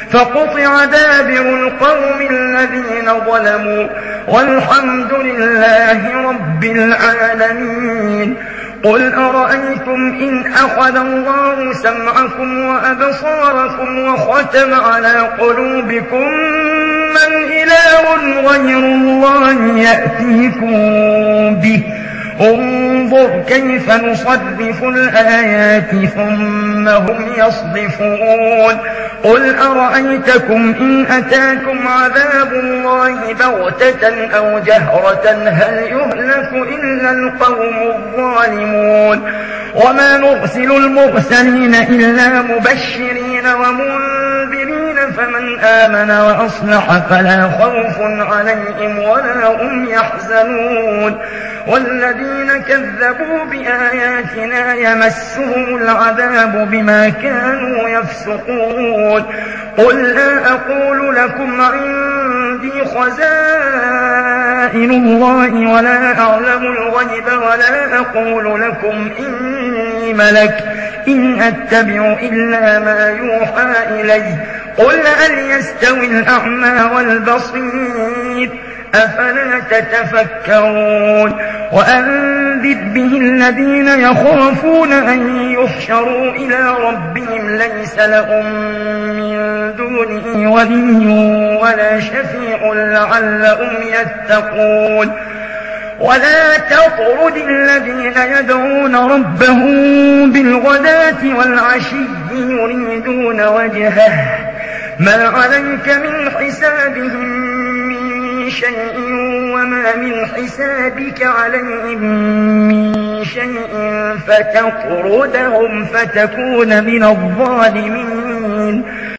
فقطع دابر القوم الذين ظلموا والحمد لله رب العالمين. قل أرأيتم إن أخذ الله سمعكم وأبصاركم وختم على قلوبكم من إله غير الله يأتيكم به؟ انظر كيف نصرف الآيات ثم هم يصدفون. قل أرأيتكم إن أتاكم عذاب الله بغتة أو جهرة هل يهلك إلا القوم الظالمون؟ وما نرسل المرسلين إلا مبشرين ومنذرين فمن آمن وأصلح فلا خوف عليهم ولا هم يحزنون. والذين كذبوا بآياتنا يمسهم العذاب بما كانوا يفسقون. قل لا أقول لكم عندي خزائن الله ولا أعلم الغيب ولا أقول لكم إني ملك إن أتبع إلا ما يوحى إلي. قل هل يستوي الأعمى والبصير أفلا تتفكرون. وأنذر به الذين يخافون أن يحشروا إلى ربهم ليس لهم من دونه ولي ولا شفيع لعلهم يتقون. ولا تطرد الذين يدعون ربهم بالغداة والعشي يريدون وجهه ما عليك من حسابهم من شيء وما من حسابك عليهم من شيء فتطردهم فتكون من الظالمين.